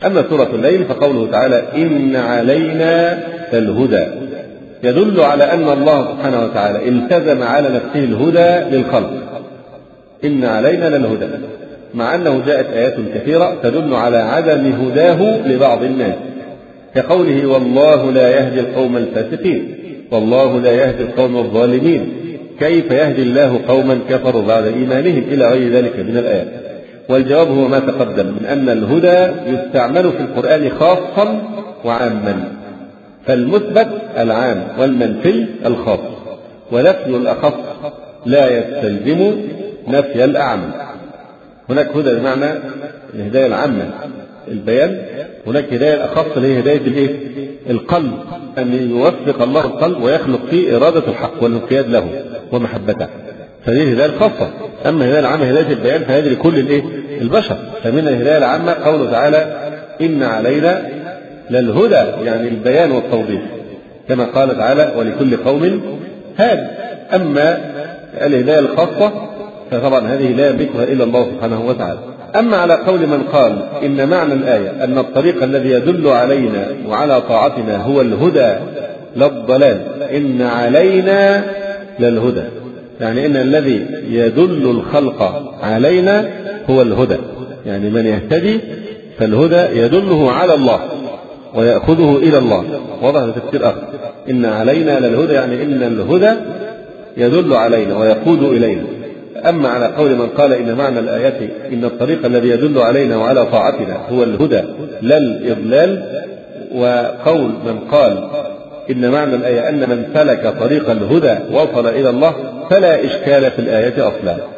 أما سورة الليل فقوله تعالى إن علينا للهدى يدل على أن الله سبحانه وتعالى التزم على نفسه الهدى للخلق. إن علينا للهدى، مع أنه جاءت آيات كثيرة تدل على عدم هداه لبعض الناس، كقوله والله لا يهدي القوم الفاسقين، والله لا يهدي القوم الظالمين، كيف يهدي الله قوما كفروا بعد إيمانهم، إلى غير ذلك من الآيات. والجواب هو ما تقدم من أن الهدى يستعمل في القرآن خاصا وعاما، فالمثبت العام والمنفي الخاص، ونفي الأخص لا يستلزم نفي الأعم. هناك هدى بمعنى الهداية العامة البيان، هناك هداية الأخص اللي هي هداية القلب، أن يوفق الله القلب ويخلق فيه إرادة الحق والانقياد له ومحبته، فهذه الهداية الخاصة. أما الهداية العامة هداية البيان فهذه لكل البشر. فمن الهداية العامة قوله تعالى إن علينا للهدى، يعني البيان والتوضيح، كما قال تعالى ولكل قوم هاد. أما الهداية الخاصة فطبعا هذه لا يملكها إلا الله سبحانه وتعالى. أما على قول من قال إن معنى الآية أن الطريق الذي يدل علينا وعلى طاعتنا هو الهدى لا الضلال، إن علينا للهدى، يعني إن الذي يدل الخلق علينا هو الهدى، يعني من يهتدي فالهدى يدله على الله ويأخذه إلى الله. وضع تفسير آخر إن علينا للهدى، يعني إن الهدى يدل علينا ويقود إلينا. أما على قول من قال إن معنى الآيات إن الطريق الذي يدل علينا وعلى طاعتنا هو الهدى لا الإضلال، وقول من قال إن معنى الآية أن من سلك طريق الهدى وصل إلى الله، فلا إشكال في الآية أصلا.